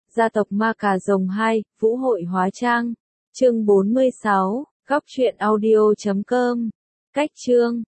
Gia tộc Ma Cà Rồng 2, Vũ hội hóa trang. Chương 46, góc truyện audio.com. Cách chương